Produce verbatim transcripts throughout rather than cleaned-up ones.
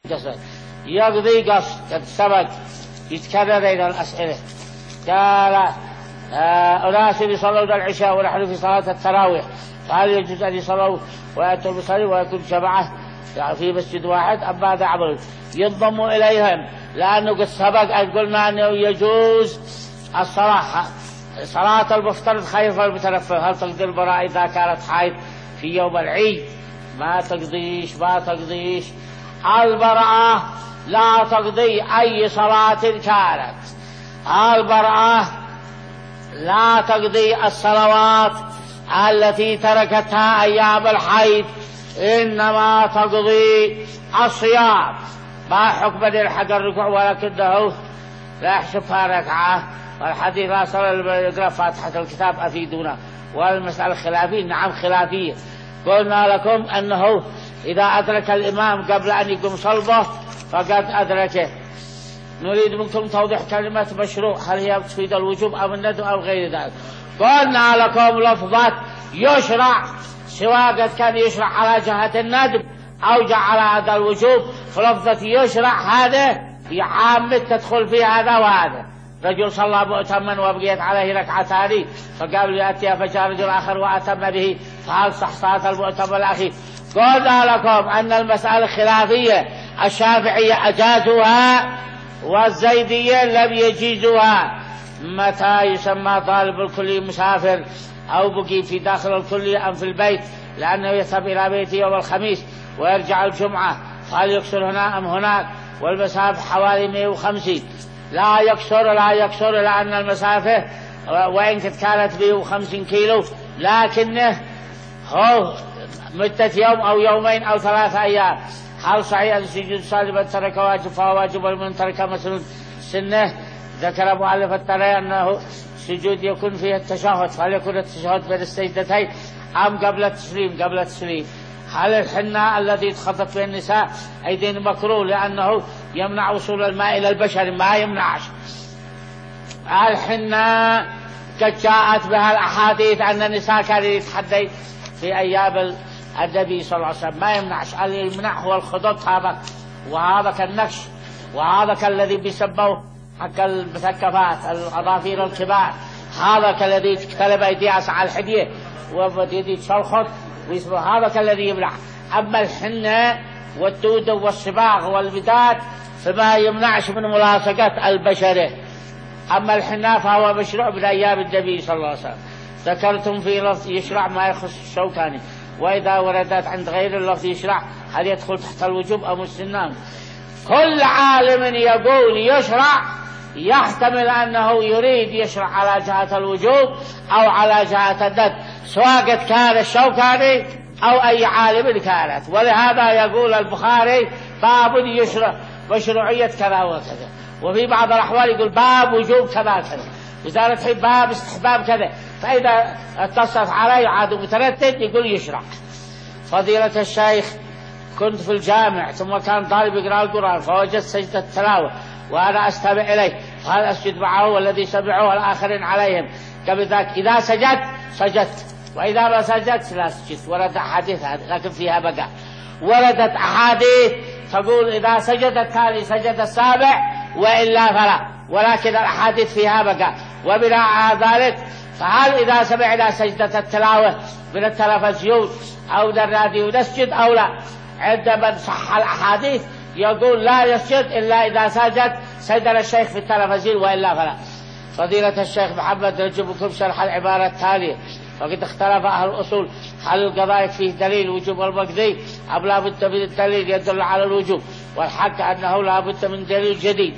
يقضي قصد قد سبق يتكرر إلى الأسئلة. قال آه أناس يصلون العشاء ونحن في صلاة التراويح، فهل يجوز أن يصلوا ويأتوا المصلي ويكون جماعة يعني في مسجد واحد أم ماذا عمل؟ ينضموا إليهم، لأنه قد سبق أن قلنا أنه يجوز الصلاة صلاة المفترض خير المتنفل. هل تقضي المرأة إذا كانت حائض في يوم العيد؟ ما تقضيش ما تقضيش المرأة لا تقضي أي صلاة كانت. المرأة لا تقضي الصلوات التي تركتها أيام الحيض، إنما تقضي الصيام. ما حكم يلحق الركوع ولكنه لا يحسبها ركعة، والحديث لا صلى يقرأ فاتحة الكتاب أفيدونا. والمسألة خلافية، نعم خلافية. قلنا لكم أنه إذا أدرك الإمام قبل أن يقوم صلبه فقد أدركه. نريد منكم توضيح كلمة مشروع، هل هي تفيد الوجوب أو الندب أو غير ذلك. قلنا لكم لفظة يشرع سواء قد كان يشرع على جهة الندب أو جاء على هذا الوجوب، فلفظة يشرع هذا عامة تدخل في هذا وهذا. رجل صلى مؤتما وبقيت عليه ركعتان فقال ليأتي فجاء رجل آخر وأتم به، فهل صح صلاة المؤتم الأخير؟ قلنا لكم أن المسألة خلافية، الشافعية أجازوها والزيدية لم يجيزوها. متى يسمى طالب الكلية مسافر أو بقي في داخل الكلية أم في البيت، لأنه يذهب إلى بيته يوم الخميس ويرجع الجمعة، فهل يكسر هنا أم هناك؟ والمسافة حوالي مئة وخمسين. لا يكسر لا يكسر لأن المسافة وإن كانت مئة وخمسين كيلو لكنه هو مدة يوم أو يومين أو ثلاثة أيام. هل صحيح أن سجود صالح من ترك واجب فهو واجب، ومن ترك مثل سنة؟ ذكر مؤلف الترى أنه سجود يكون فيه التشهد، فهل يكون التشهد بين السجدتين أم قبل التسليم؟ قبل التسليم. هل الحناء الذي يتخطط به النساء أيدين مكروه لأنه يمنع وصول الماء إلى البشر؟ ما يمنعش. الحناء قد جاءت بها الأحاديث أن النساء كانوا يتحدث في أيام النبي صلى الله عليه وسلم، ما يمنعش. اللي يمنع هو الخطط هذا، وهذا كالنقش، وهذا كالذي بيسموه حق المثقفات الأظافير الكبار، هذا كالذي تكتلب أيديها على الحدية وبدي تشلخط ويسمى، هذا كالذي يمنع. أما الحنة والدود والصباغ والبداد فما يمنعش من ملاصقة البشرة. أما الحنة فهو مشروع من أيام النبي صلى الله عليه وسلم. ذكرتم في لفظ يشرع ما يخص الشوكاني، وإذا وردت عند غير اللفظ يشرع هل يدخل تحت الوجوب أم السنة؟ كل عالم يقول يشرع يحتمل أنه يريد يشرع على جهة الوجوب أو على جهة الندب، سواء قد كان الشوكاني أو أي عالم كانت. ولهذا يقول البخاري باب يشرع مشروعية كذا وكذا، وفي بعض الأحوال يقول باب وجوب كذا كذا، لذلك باب استحباب كذا. فإذا اتصف عليه عاد متردد يقول يشرع. فضيلة الشيخ، كنت في الجامع ثم كان طالب يقرأ القرآن فوجدت سجدة التلاوة وأنا أستمع إليه، فهل أسجد معه والذي سمعوه الآخرين عليهم؟ قبل ذلك إذا سجدت سجدت، وإذا ما سجدت لا سجدت. ورد أحاديث لكن فيها بقى، وردت أحاديث تقول إذا سجد التالي سجد السابع وإلا فلا، ولكن الأحاديث فيها بقى. وبناء على ذلك فهل إذا سمعنا سجدة التلاوة من التلفزيون أو من الراديو نسجد أو لا؟ عندما صح الأحاديث يقول لا يسجد إلا إذا سجد سيدنا الشيخ في التلفزيون وإلا فلا. فضيلة الشيخ محمد نجيبكم شرح العبارة التالية. وقد اختلف أهل الأصول هل القضاء فيه دليل وجوب المقضي أم لا بد من الدليل يدل على الوجوب، والحق أنه لا بد من دليل جديد.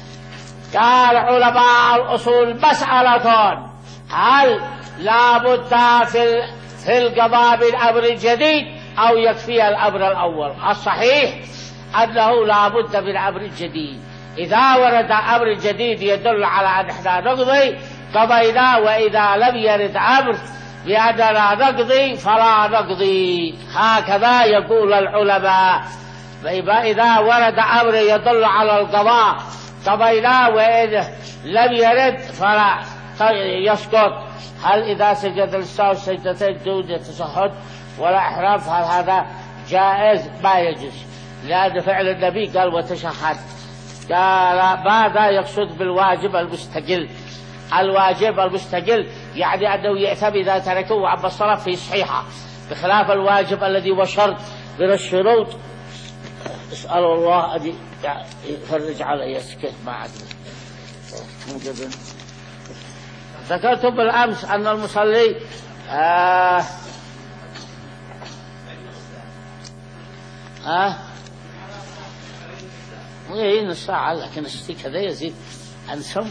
قال علماء الأصول مسألة هل لا بد في في القضاء من أمر جديد أو يكفي الأمر الأول؟ الصحيح أنه لا بد من أمر جديد. إذا ورد أمر جديد يدل على أن احنا نقضي قضينا، وإذا لم يرد أمر بأننا نقضي فلا نقضي. هكذا يقول العلماء. إذا ورد أمر يدل على القضاء قضينا، وإذا لم يرد فلا يسقط. هل إذا سجد للسهو سجدتين دون تشهد ولا إحرام فهل هذا جائز؟ ما يجوز. لأن فعل النبي قال وتشهد، قال ماذا يقصد بالواجب المستقل؟ الواجب المستقل يعني أنه يعتبر إذا تركوه عن الصلاة في صحيحة، بخلاف الواجب الذي هو شرط من الشروط. اسأل الله أن يفرج علي سكت ما عدل. ذكرت بالأمس أن المصلي آه آه وين الساعة لكن اشتي كذا يزيد عن سم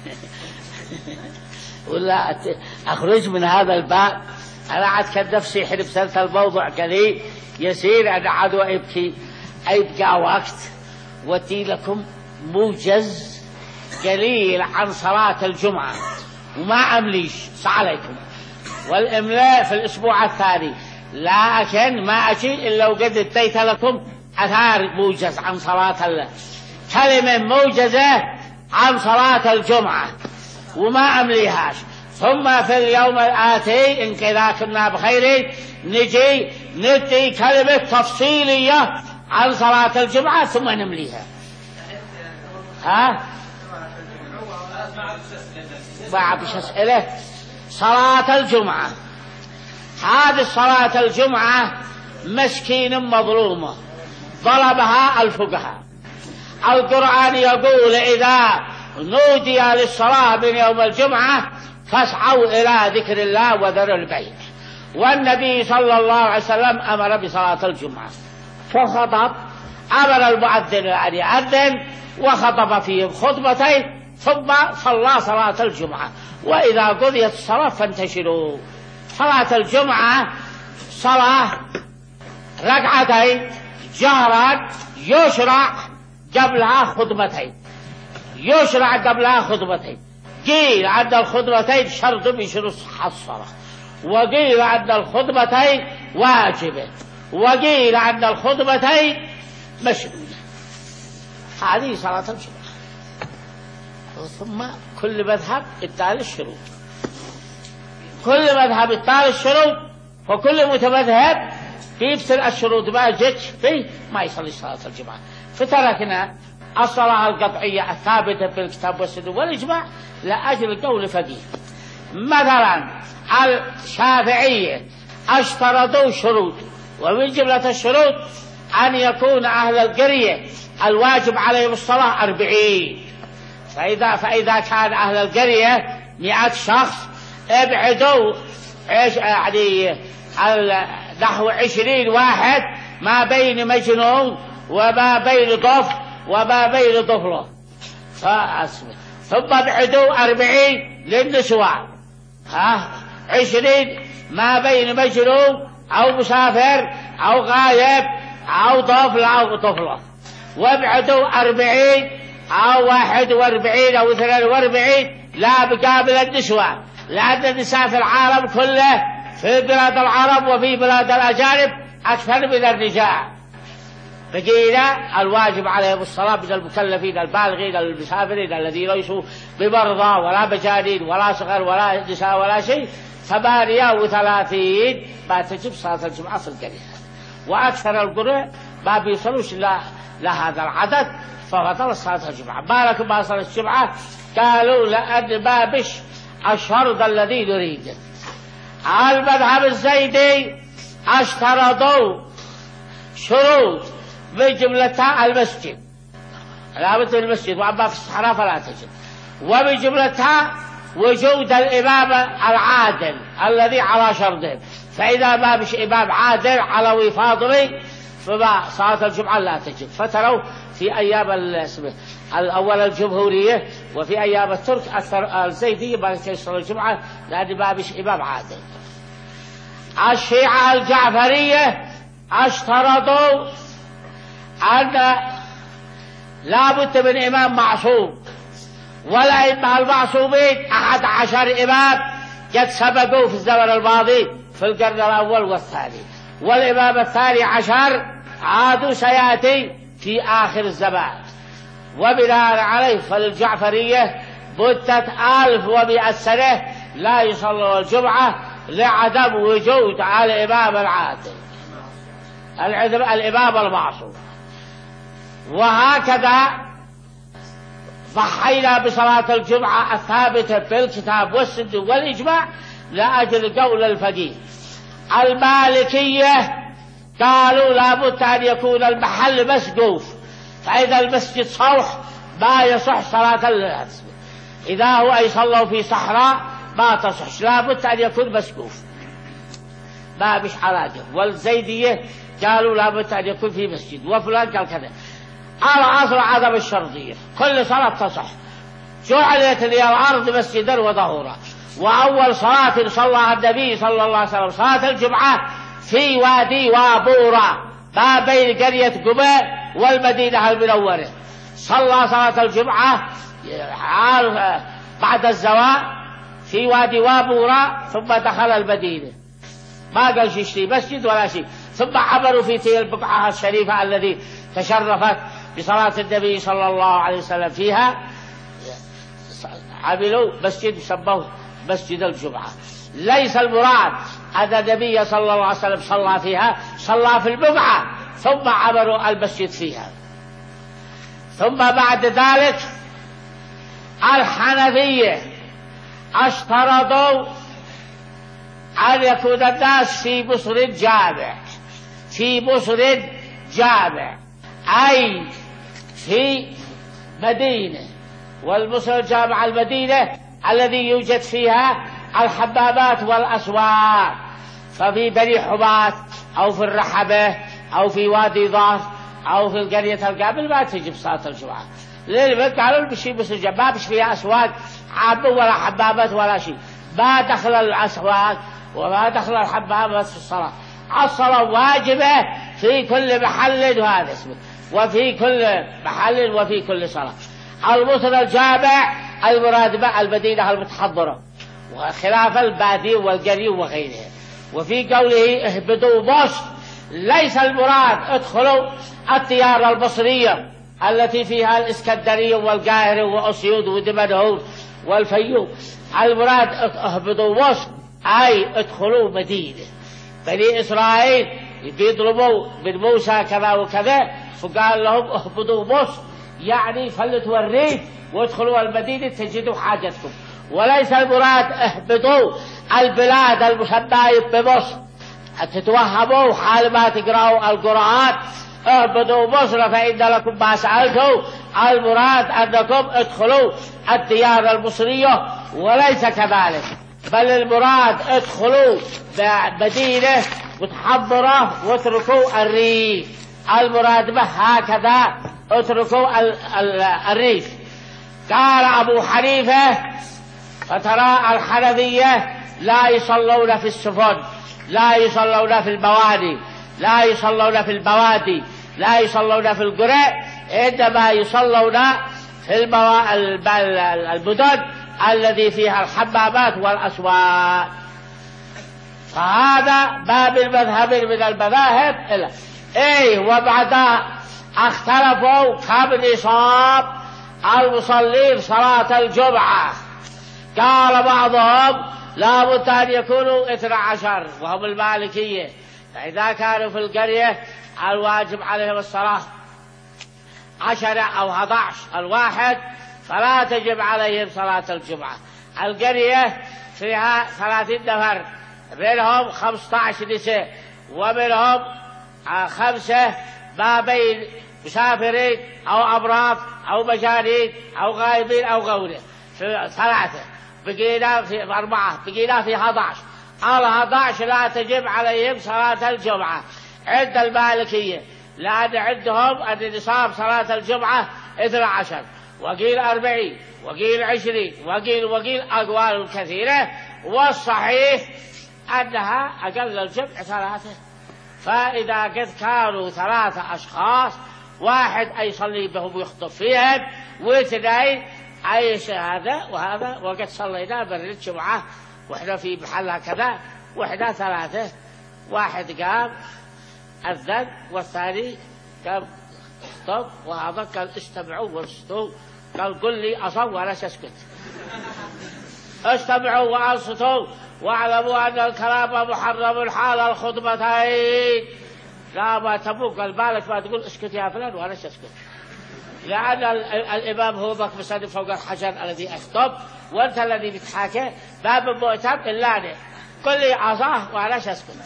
ولا أخرج من هذا الباب. أنا عاد كان نفسي حرب سنة الموضوع قليل يسير أنا عاد وأبكي أيبقى وقت وتي لكم موجز قليل عن صلاة الجمعة وما أمليش عليكم، والإملاء في الأسبوع الثاني، لكن ما أجي إلا وقد اديت لكم أثار موجز عن صلاة الله، كلمة موجزة عن صلاة الجمعة وما أمليهاش. ثم في اليوم الآتي إن كذا كنا بخير نجي ندي كلمة تفصيلية عن صلاة الجمعة ثم نمليها. ها؟ بعد أسئلة صلاة الجمعة. هذه صلاة الجمعة مسكين مظلومة طلبها الفقهاء. القرآن يقول إذا نودي للصلاة من يوم الجمعة فاسعوا إلى ذكر الله وذروا البيع. والنبي صلى الله عليه وسلم أمر بصلاة الجمعة فخطب، أمر المؤذن أن يؤذن وخطب فيهم خطبتين ثم صلى صلاة الجمعة. وإذا قضيت الصلاة فانتشروا. صلاة الجمعة صلاة ركعتين جهرا يشرع قبلها خطبتين، يشرع قبلها خطبتين. قيل عند الخطبتين شرط من شروط الصلاة، وقيل عند الخطبتين واجبة، وقيل عند الخطبتين مشروعة. هذه صلاة الجمعة. ثم كل مذهب التالي الشروط، كل مذهب التالي الشروط، وكل متمذهب بيبسل الشروط ما جتش فيه ما يصلي صلاة الجمعة. فتركنا الصلاة القطعية الثابتة في الكتاب والسنة والإجماع لأجل قول فقيه. مثلا الشافعية اشترطوا شروط، ومن جملة الشروط أن يكون أهل القرية الواجب عليهم الصلاة أربعين. فإذا, فإذا كان أهل القرية مئة شخص ابعدوا يعني نحو عشرين واحد ما بين مجنون وما بين طفل وما بين طفله، ثم ابعدوا أربعين للنسوان، ها عشرين ما بين مجنون أو مسافر أو غايب أو طفل أو طفلة، وابعدوا أربعين أو واحد واربعين أو اثنين واربعين لا بقابل النسوان، لأن النساء في العالم كله في بلاد العرب وفي بلاد الأجانب أكثر من الرجال. بقينا الواجب عليهم الصلاة من المكلفين البالغين المسافرين الذين ليسوا بمرضى ولا مجانين ولا صغر ولا نساء ولا شيء، ثمانية وثلاثين ما تجب صلاة الجمعة في القرية. وأكثر القرى ما بيصلوش لهذا العدد فبطل صلاة الجمعة. ما لكم ما صلاة الجمعة؟ قالوا لأن ما بش الشرط الذي نريده. المذهب الزيدي اشترطوا شروط من جملتها المسجد، لابد من المسجد، وأما في الصحراء فلا تجد. ومن جملتها وجود الإمام العادل الذي على شرطه، فإذا ما بش إمام عادل علوي فاضلي فما صلاة الجمعة لا تجد. فتروا في أيام الأول الجمهورية وفي أيام الترك أكثر الزيدية ما يصلي الجمعة لأن ما بش إمام عادل. الشيعة الجعفرية اشترطوا أن لا بد من إمام معصوم، والأئمة المعصومين أحد عشر إمام قد سبقوا في الزمن الماضي في القرن الأول والثاني، والإمام الثاني عشر عادوا سيأتي في آخر الزمان. وبناء عليه فالجعفرية مدة ألف ومئة سنة لا يصلوا الجمعة لعدم وجود الإمام العادل الإمام المعصوم. وهكذا ضحينا بصلاة الجمعة الثابتة في الكتاب والسنة والإجماع لأجل قول الفقيه. المالكية قالوا لابد أن يكون المحل مسقوف، فإذا المسجد صوح ما يصح صلاة الناس، إذا هو أي صلوا في صحراء ما تصح، لابد أن يكون مسقوف ما بش علاجه. والزيدية قالوا لابد أن يكون في مسجد، وفلان قال كذا. على أصل عدم الشرطية كل صلاة تصح. جعلت لي الأرض مسجدا وطهورا، وأول صلاة صلى النبي صلى الله عليه وسلم صلاة الجمعة في وادي وابورا ما بين قرية قباء والمدينة المنورة. صلى صلاة الجمعة بعد الزواء في وادي وابورا ثم دخل المدينة، ما قال شيء مسجد ولا شيء. ثم عبروا في تلك البقعة الشريفة التي تشرفت بصلاة النبي صلى الله عليه وسلم فيها، عملوا مسجد سموه مسجد الجمعة. ليس المراد أن النبي صلى الله عليه وسلم صلى فيها، صلى في البقعة ثم عملوا المسجد فيها. ثم بعد ذلك الحنفية اشترطوا أن يكون الناس في مصر جامع، في مصر جامع أي في مدينة، والمصر جامع المدينة الذي يوجد فيها الحمامات والأسواق، ففي بني حمات أو في الرحبة أو في وادي ظهر أو في القرية القابل ما تجي بصلاة الجمعة. لذلك قالوا بشي مصر جامع ما بش فيها أسواق عامة ولا حمامات ولا شيء، ما دخل الأسواق وما دخل الحمامات في الصلاة. الصلاة واجبة في كل محل، وهذا اسمه، وفي كل محل وفي كل صلاة. المصر الجامع المراد به المدينة المتحضرة، وخلاف البادية والقرية وغيرها. وفي قوله اهبطوا مصر ليس المراد ادخلوا الديار المصرية التي فيها الإسكندرية والقاهرة وأسيوط ودمنهور والفيوم. المراد اهبطوا مصر أي ادخلوا مدينة. بني إسرائيل بيضربوا من موسى كذا وكذا، فقال لهم اهبطوا مصر يعني فلتوا الريف وادخلوا المدينة تجدوا حاجتكم. وليس المراد اهبطوا البلاد المسمى بمصر، تتوهموا حال ما تقرأوا القرآن اهبطوا مصر فإن لكم ما سألتوا. المراد أنكم ادخلوا الديار المصرية، وليس كذلك، بل المراد ادخلوا مدينة متحضرة واتركوا الريف. المراد به هكذا اتركوا الريف. قال أبو حنيفة فترى الحنفية لا يصلون في السفن، لا يصلون في المواني، لا يصلون في البوادي، لا يصلون في القرى، إنما يصلون في الموا... المدن الذي فيها الحمامات والأسواق. فهذا باب المذهب من المذاهب إلا إيه. وبعدها اختلفوا كم نصاب المصلين صلاة الجمعة. قال بعضهم لا بد أن يكونوا اثنى عشر وهم المالكية، فإذا كانوا في القرية الواجب عليهم الصلاة عشرة أو أحد عشر الواحد، فلا تجب عليهم صلاة الجمعة. القرية فيها ثلاثين نفر، منهم خمسة عشر نساء، ومنهم خمسة ما بين مسافرين أو أمراض أو مجانين أو غائبين أو غورة، ثلاثة. بقينا في أربعة، بقينا في أحد عشر. على أحد عشر لا تجب عليهم صلاة الجمعة عند المالكية، لأن عندهم أن نصاب صلاة الجمعة اثنى عشر، وقيل أربعين، وقيل عشرين، وقيل وقيل أقوال كثيرة، والصحيح أنها أقل الجمع ثلاثة. فإذا قد كانوا ثلاثة أشخاص، واحد أي يصلي بهم ويخطب فيهم، واثنين أي هذا وهذا، وقد صلينا برد الجمعة وإحنا في محلها كذا، وإحنا ثلاثة، واحد قام أذن والثاني قام خطب، وهذا قال استمعوا وانصتوا، قال قل لي أصم ولا تسكت. استمعوا وانصتوا واعلموا أن الكلام محرم حال الخطبتين. لا ما تبوك قال بالك ما تقول اسكت يا فلان ولا تسكت. لأن الإمام هو مقصد فوق الحجر الذي أخطب، وأنت الذي بتحاكي باب المؤتم إلا أنا قل لي عصاه وأنا أسكت.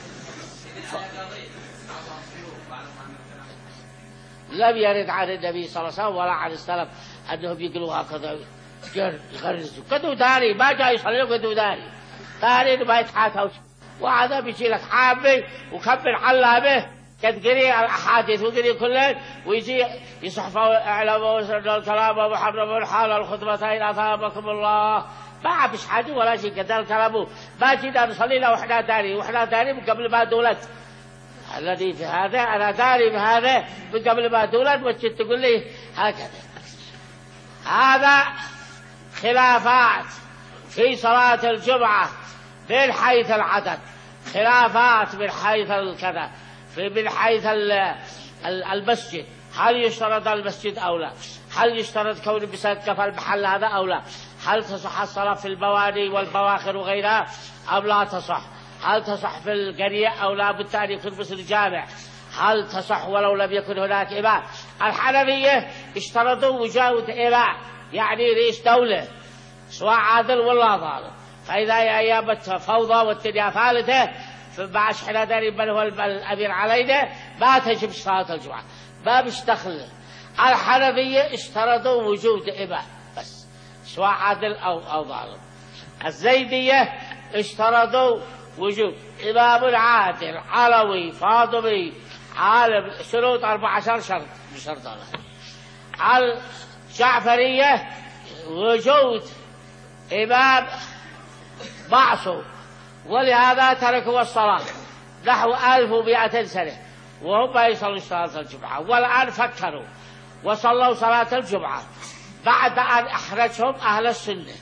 لم يرد عن النبي صلى الله عليه وسلم ولا عن السلف أنهم يقولوا هكذا يغرزوا كدو داري، ما جاي يصلي كدو داري داري ما يتحاكوا، وهذا بيجي لك حامي وكبر علامه قد قري الأحاديث وقري كله، ويجي يصحفوا اعلموا وسرنا الكلام وحرموا الحال الخطبتين أثابكم الله، ما فيش حاجة ولا شيء قد الكلام. ما جينا نصلي له وإحنا داري وإحنا داري من قبل ما دولت الذي في هذا، أنا داري بهذا من قبل ما دولت، وجدت تقول لي هكذا. هذا خلافات في صلاة الجمعة من حيث العدد، خلافات من حيث الكذا، من حيث المسجد، هل يشترط المسجد أو لا، هل يشترط كون بسقف المحل هذا أو لا، هل تصح الصلاة في البوادي والبواخر وغيرها أو لا تصح، هل تصح في القرية أو لا بد أن يكون مثل الجامع، هل تصح ولو لم يكن هناك إمام. الحنفية اشترطوا وجود إمام يعني رئيس دولة سواء عادل ولا ظالم، فإذا أيام الفوضى والدنيا ثالثة فبعش احنا داري من هو الأمير علينا ما تجب صلاة الجمعة، ما بيشتغل. الحنفية اشترطوا وجود إمام بس سواء عادل أو أو ظالم. الزيدية اشترطوا وجود إمام عادل علوي فاطمي عالم، شروط أربع عشر شرط بشرط الله. الجعفرية وجود إمام معصوم، ولهذا تركوا الصلاة نحو ألف ومائة سنة وهم ما يصلوا صلاة الجمعة، والآن فكروا وصلوا صلاة الجمعة بعد أن أحرجهم أهل السنة،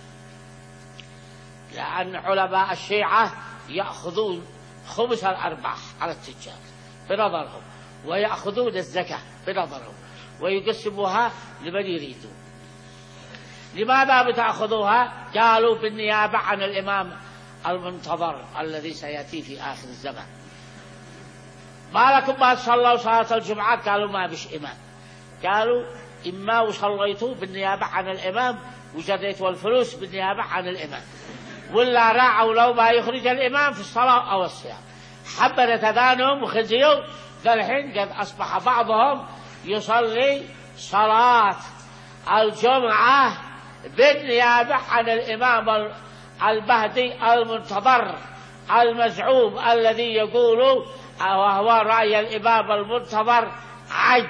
لأن علماء الشيعة يأخذون خمس الأرباح على التجار بنظرهم، ويأخذون الزكاة بنظرهم، ويقسموها لمن يريدون. لماذا بتأخذوها؟ قالوا بالنيابة عن الإمام المنتظر الذي سيأتي في آخر الزمان. ما لكم ما صلوا صلاة الجمعة؟ قالوا ما بش إمام، قالوا إما وصليتوا بالنيابة عن الإمام وجديتوا الفلوس بالنيابة عن الإمام، ولا راعوا لو ما يخرج الإمام في الصلاة أو الصيام. حبنا تدانهم وخزيوا، فالحين قد أصبح بعضهم يصلي صلاة الجمعة بالنيابة عن الإمام المهدي المنتظر المزعوم الذي يقول وهو رأي الإمام المنتظر عج.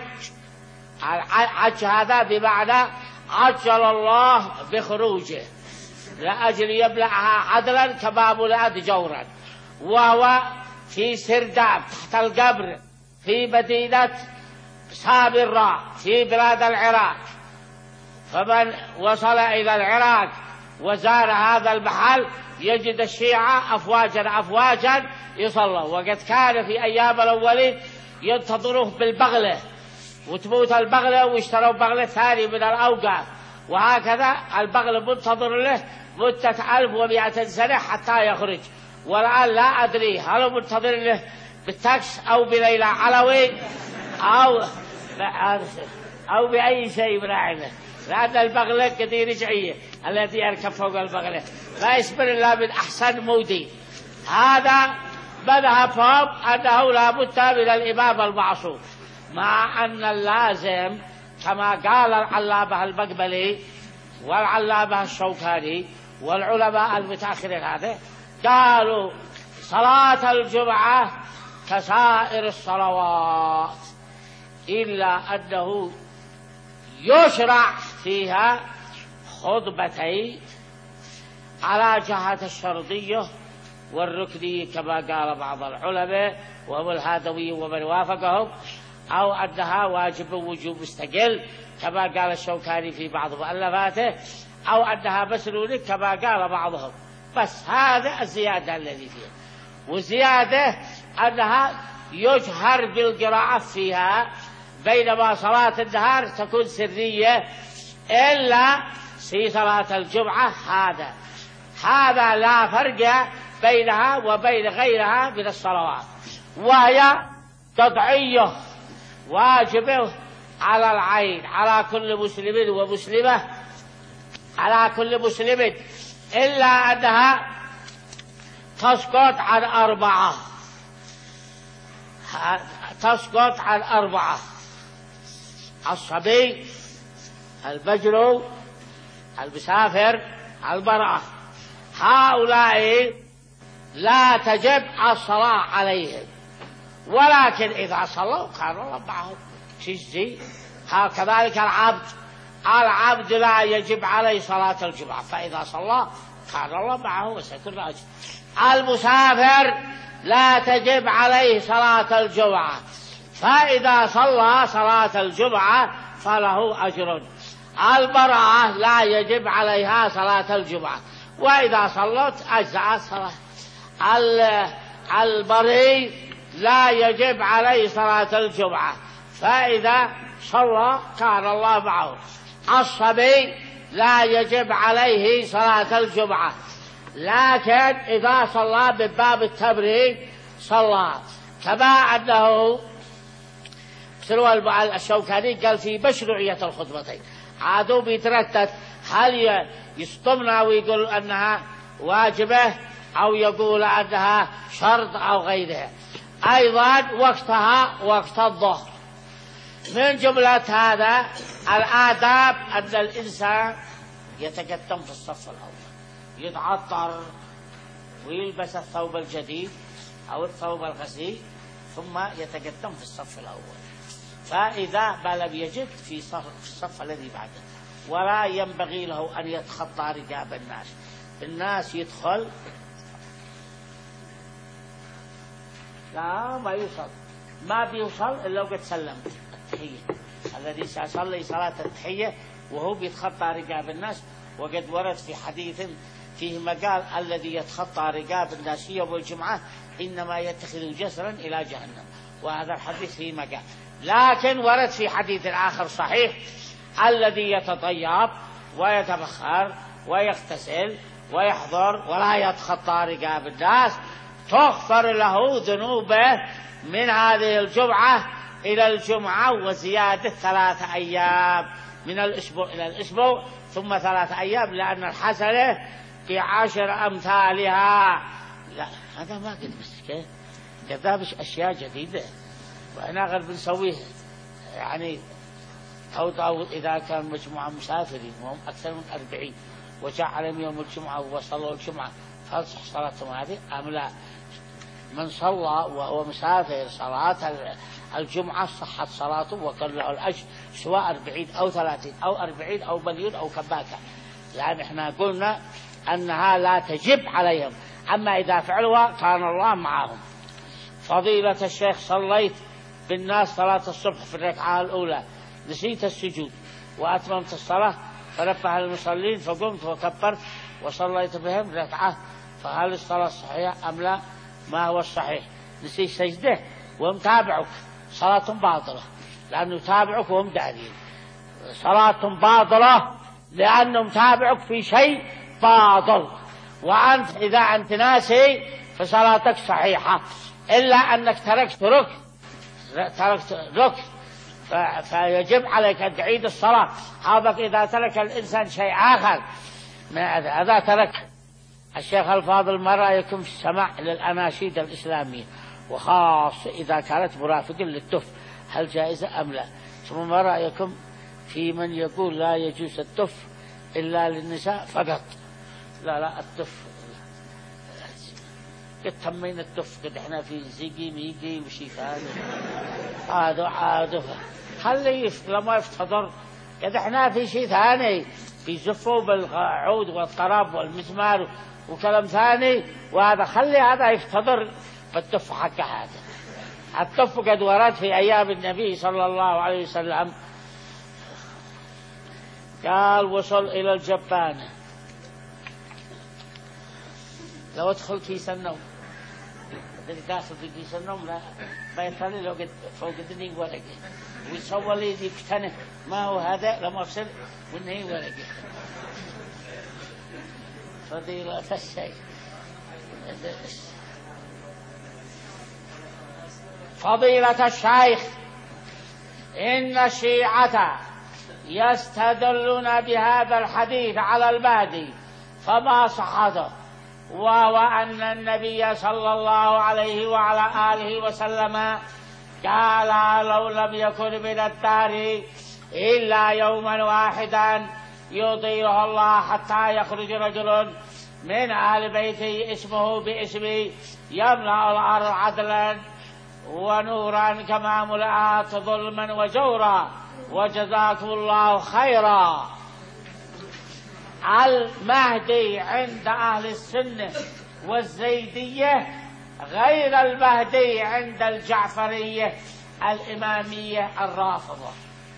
عج هذا بمعنى عجل الله بخروجه لأجل يبلعها عدلا كما ملأت جورا، وهو في سرداب تحت القبر في مدينة سامراء في بلاد العراق. فمن وصل إلى العراق وزار هذا المحل يجد الشيعة أفواجا أفواجا يصلوا، وقد كان في أيام الأولين ينتظروه بالبغلة وتموت البغلة ويشتروا بغلة ثاني من الأوقاف، وهكذا البغل منتظر له مدة ألف ومائة سنة حتى يخرج. والآن لا أدري هل منتظر له بالتاكس أو بليلى علوي أو أو بأي شيء من عنه، لأن البغلة كثير رجعية التي يركب فوق البغلة لا يصبر إلا من أحسن مودي. هذا مذهبهم أنه لا بد من الإمام المعصوم، مع أن اللازم كما قال العلامة المقبلي والعلامة الشوكاني والعلماء المتأخرين هذا قالوا صلاة الجمعة كسائر الصلوات، إلا أنه يشرع فيها خطبتين على جهة الشرطية والركنية كما قال بعض العلماء وهو الهادوي ومن وافقهم، أو أنها واجب وجوب مستقل كما قال الشوكاني في بعض مؤلفاته، أو أنها مسنونة كما قال بعضهم. بس هذا الزيادة الذي فيها، وزيادة أنها يجهر بالقراءة فيها، بينما صلاة النهار تكون سرية إلا في صلاة الجمعة. هذا هذا لا فرق بينها وبين غيرها من الصلوات، وهي تضعية واجبة على العين على كل مسلم ومسلمة، على كل مسلم، إلا أنها تسقط عن أربعة، تسقط عن أربعة: الصبي، البجر، المسافر، المرأة. هؤلاء لا تجب الصلاة عليهم، ولكن إذا صلوا كانوا الله معهم تجزي. كذلك العبد، العبد لا يجب عليه صلاة الجمعة، فإذا صلى كان الله معه وسيكون أجر. المسافر لا تجب عليه صلاة الجمعة، فإذا صلى صلاة الجمعة فله أجر. المرأة لا يجب عليها صلاة الجمعة، وإذا صلت أجزأت صلاة. البريء لا يجب عليه صلاة الجمعة، فإذا صلى كان الله معه. الصبي لا يجب عليه صلاة الجمعة، لكن إذا صلى من باب التبريد صلى. كما أنه سلوى الشوكاني قال في مشروعية الخطبتين، عادوا بيتردد هل يسطمنا ويقول أنها واجبة أو يقول أنها شرط أو غيرها. أيضا وقتها وقت الظهر. من جملة هذا الآداب أن الإنسان يتقدم في الصف الأول، يتعطر ويلبس الثوب الجديد أو الثوب الغسيل، ثم يتقدم في الصف الأول. فإذا ما لم يجد في الصف الذي بعده، ولا ينبغي له أن يتخطى رقاب الناس. الناس يدخل لا ما يوصل، ما بيوصل إلا وقد سلمت التحية. الذي سيصلي صلاة التحية وهو بيتخطى رقاب الناس، وقد ورد في حديث فيه مقال: الذي يتخطى رقاب الناس يوم الجمعة إنما يتخذ جسرا إلى جهنم. وهذا الحديث فيه مقال. لكن ورد في حديث آخر صحيح: الذي يتطيب ويتبخر ويغتسل ويحضر ولا يتخطى رقاب الناس تغفر له ذنوبه من هذه الجمعة إلى الجمعة، وزيادة ثلاثة أيام من الأسبوع إلى الأسبوع، ثم ثلاثة أيام، لأن الحسنة بعشر أمثالها. لا هذا ما قد مسكه، كذابش أشياء جديدة، وأنا غير بنسويه يعني. أو, أو إذا كان مجموعة مسافرين وهم أكثر من أربعين وجاء عليهم يوم الجمعة وصلوا الجمعة، فهل صح صلاتهم هذه أم لا؟ من صلى وهو مسافر صلاة الجمعة صحت صلاته وكان له الأجر، سواء أربعين أو ثلاثين أو أربعين أو مليون أو كباكة، لأن إحنا قلنا أنها لا تجب عليهم. أما إذا فعلوا كان الله معهم. فضيلة الشيخ، صليت بالناس صلاة الصبح في الركعة الأولى، نسيت السجود وأتممت الصلاة، فنبه المصلين فقمت وكبرت وصليت بهم ركعة، فهل الصلاة صحيحة أم لا؟ ما هو الصحيح؟ نسيت سجده وهم تابعك، صلاة باطلة لأنه تابعك وهم دارين. صلاة باطلة لأنهم تابعك في شيء باطل، وأنت إذا أنت ناسي فصلاتك صحيحة، إلا أنك تركت ركن، تركت ركن فيجب عليك أن تعيد الصلاة. هذا إذا ترك الإنسان شيء آخر هذا ترك. الشيخ الفاضل، ما رأيكم في السماع للأناشيد الإسلامية، وخاصة إذا كانت مرافقة للتف، هل جائزة أم لا؟ ثم ما رأيكم في من يقول لا يجوز التف إلا للنساء فقط؟ لا لا التف قد تمين التف، قد احنا في زيقي ميقي وشي ثاني عادوا عادوا، خلي لما يفتضر، قد احنا في شي ثاني، في زفوا بالعود والطرب والمزمار وكلام ثاني، وهذا خلي هذا يفتضر بالتف حق هذا. التف قد ورد في أيام النبي صلى الله عليه وسلم، قال: وصل إلى الجبانة، لو ادخل كيس النوم، داخل في كيس النوم لا بيطلع لو قد فوق الدنيا ورقة ويصور لي يقتنع ما هو هذا لما أفصل وإنه ورقة. فضيلة الشيخ، فضيلة الشيخ، إن الشيعة يستدلون بهذا الحديث على المهدي فما صحته، وهو أن النبي صلى الله عليه وعلى آله وسلم قال لو لم يكن من الدار إلا يوما واحدا يطيله الله حتى يخرج رجل من آل بيته اسمه باسمي يملأ الأرض عدلا ونورا كما ملأت ظلما وجورا وجزاكم الله خيرا. المهدي عند أهل السنة والزيدية غير المهدي عند الجعفرية الإمامية الرافضة.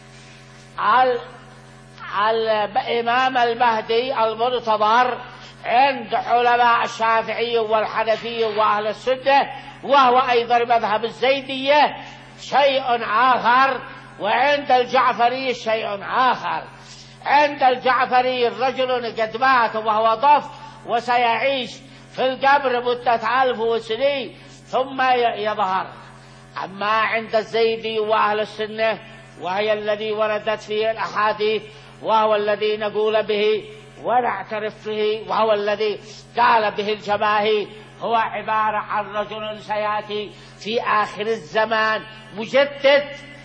الإمام المهدي المنتظر عند علماء الشافعي والحنفي وأهل السنة، وهو أيضا مذهب الزيدية، شيء آخر، وعند الجعفري شيء آخر. عند الجعفري الرجل قد مات وهو ضف وسيعيش في القبر مدة ألف وسنين ثم يظهر. أما عند الزيدي وأهل السنة، وهي الذي وردت فيه الأحاديث، وهو الذي نقول به ونعترف به، وهو الذي قال به الجماهير، هو عبارة عن رجل سيأتي في آخر الزمان مجدد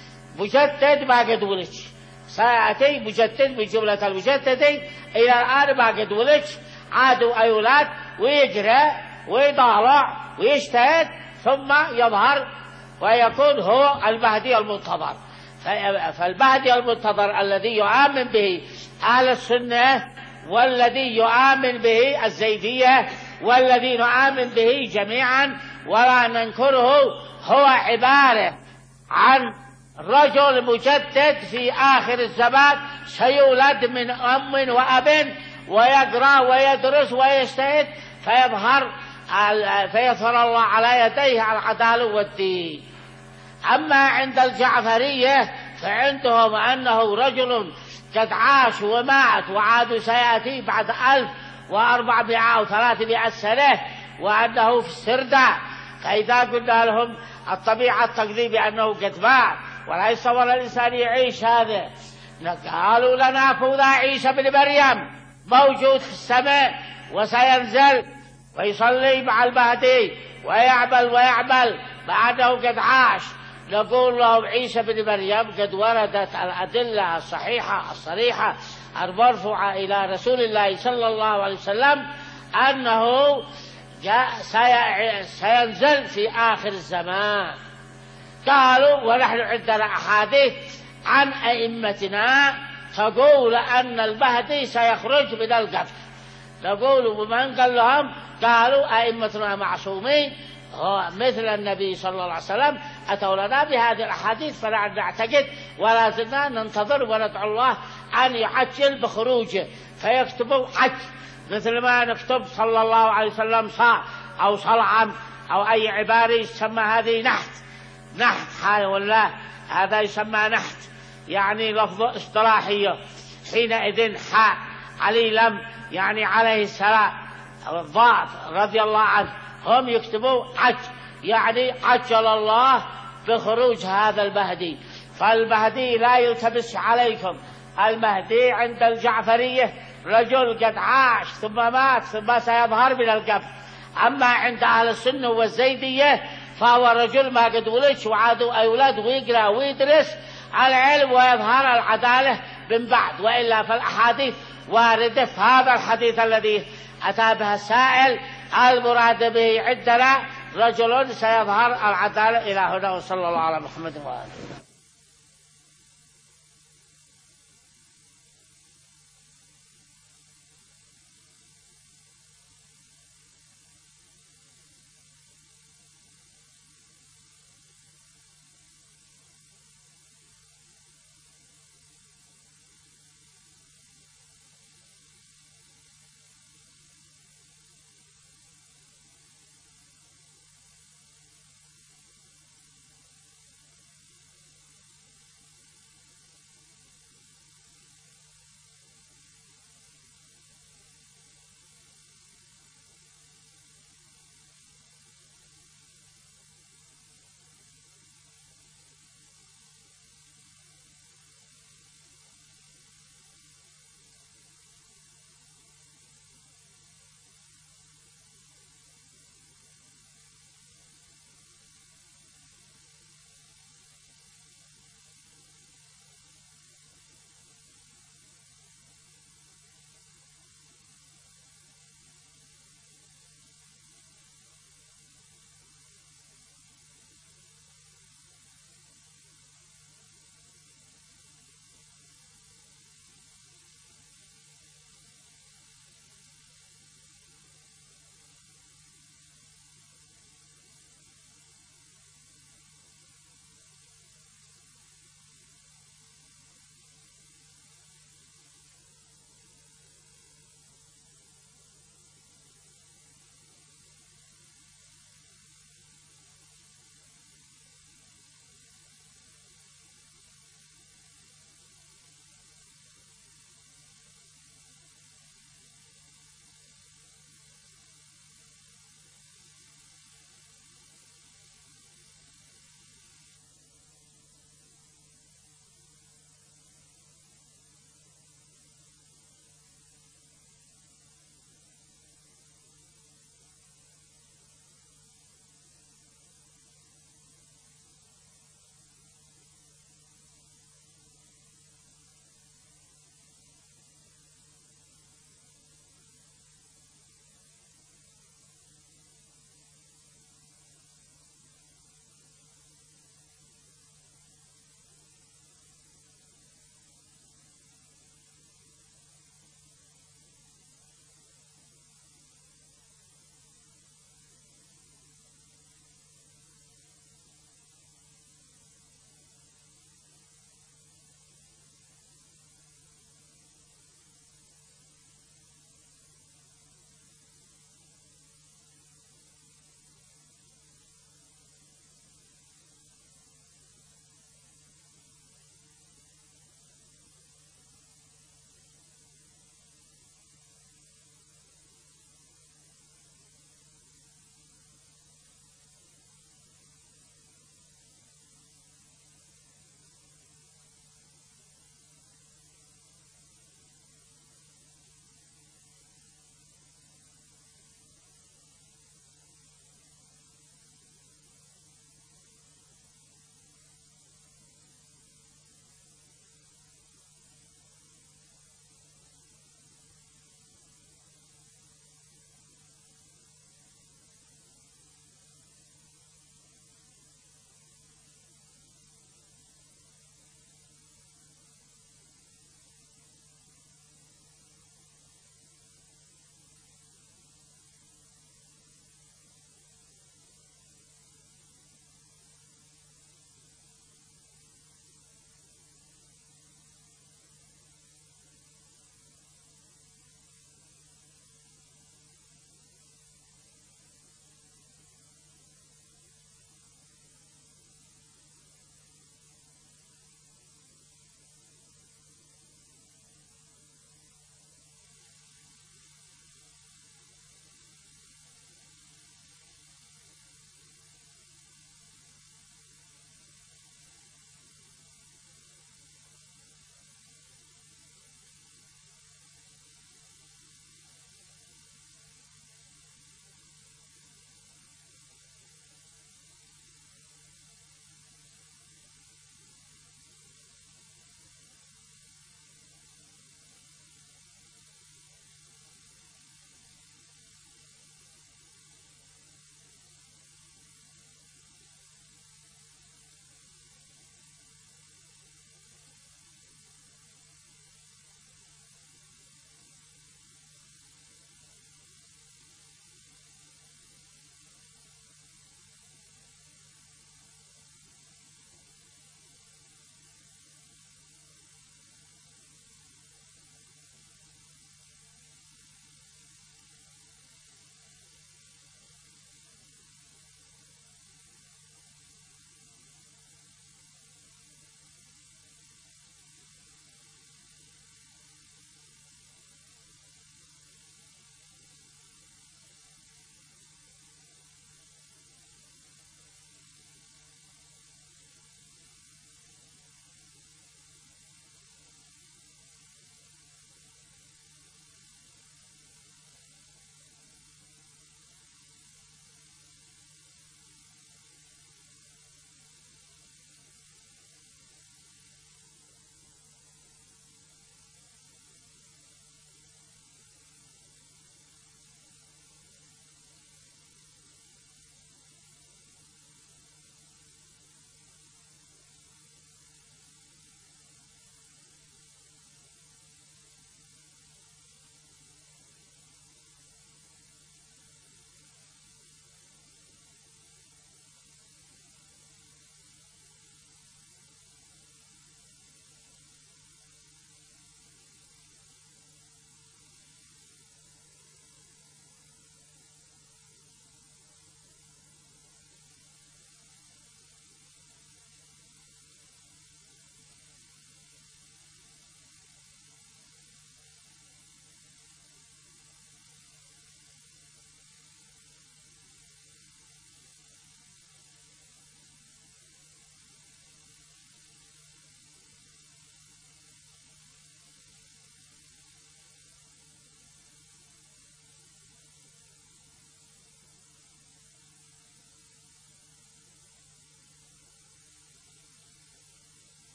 مجدد ما قد ولد، سيأتي مجدد بجملة المجددين إلى الآن ما قد ولد، عادوا أولاد ويجرى ويضالع ويجتهد ثم يظهر ويكون هو المهدي المنتظر. فالمهدي المنتظر الذي يؤمن به أهل السنة والذي يؤمن به الزيدية والذي نؤمن به جميعا ولا ننكره، هو عبارة عن رجل مجدد في آخر الزمان سيولد من أم وأب ويقرأ ويدرس ويجتهد فيظهر فيظهر الله على يديه العدالة والدين. أما عند الجعفرية فعندهم أنه رجل قد عاش ومات وعاد سيأتي بعد ألف وأربعمائة وثلاثمائة سنة وأنه في السردة. فإذا قلنا لهم الطبيعة التقدير بأنه قد مات ولا يصور الإنسان يعيش هذا، قالوا لنا فوضى عيسى بن مريم موجود في السماء وسينزل ويصلي مع المهدي ويعمل ويعمل بعده قد عاش. نقول لهم عيسى بن مريم قد وردت الأدلة الصحيحة الصريحة المرفوعة إلى رسول الله صلى الله عليه وسلم أنه سينزل في آخر الزمان. قالوا ونحن عندنا أحاديث عن أئمتنا تقول أن المهدي سيخرج من القبر. نقول ومن قال لهم؟ قالوا أئمتنا معصومين مثل النبي صلى الله عليه وسلم أتوا لنا بهذه الأحاديث فلا نعتقد ولا زلنا ننتظر وندعو الله أن يعجل بخروجه فيكتبوا عج مثل ما نكتب صلى الله عليه وسلم صاع أو صلعا أو أي عبارة يسمى هذه نحت نحت حال ولا هذا يسمى نحت يعني لفظ اصطلاحية. حينئذ حاء علي لم يعني عليه السلام الضاد رضي الله عنه هم يكتبوا عج يعني عجل الله بخروج هذا المهدي. فالمهدي لا يلتبس عليكم، المهدي عند الجعفرية رجل قد عاش ثم مات ثم سيظهر من القبر. أما عند أهل السنة والزيدية فهو رجل ما قد ولد وعادوا أولاد ويقرأ ويدرس العلم ويظهر العدالة من بعد. وإلا فالأحاديث واردة في هذا الحديث الذي أتى به السائل المراد به عندنا رجل سيظهر العدالة. إلى هنا وصلى الله على محمد وآله.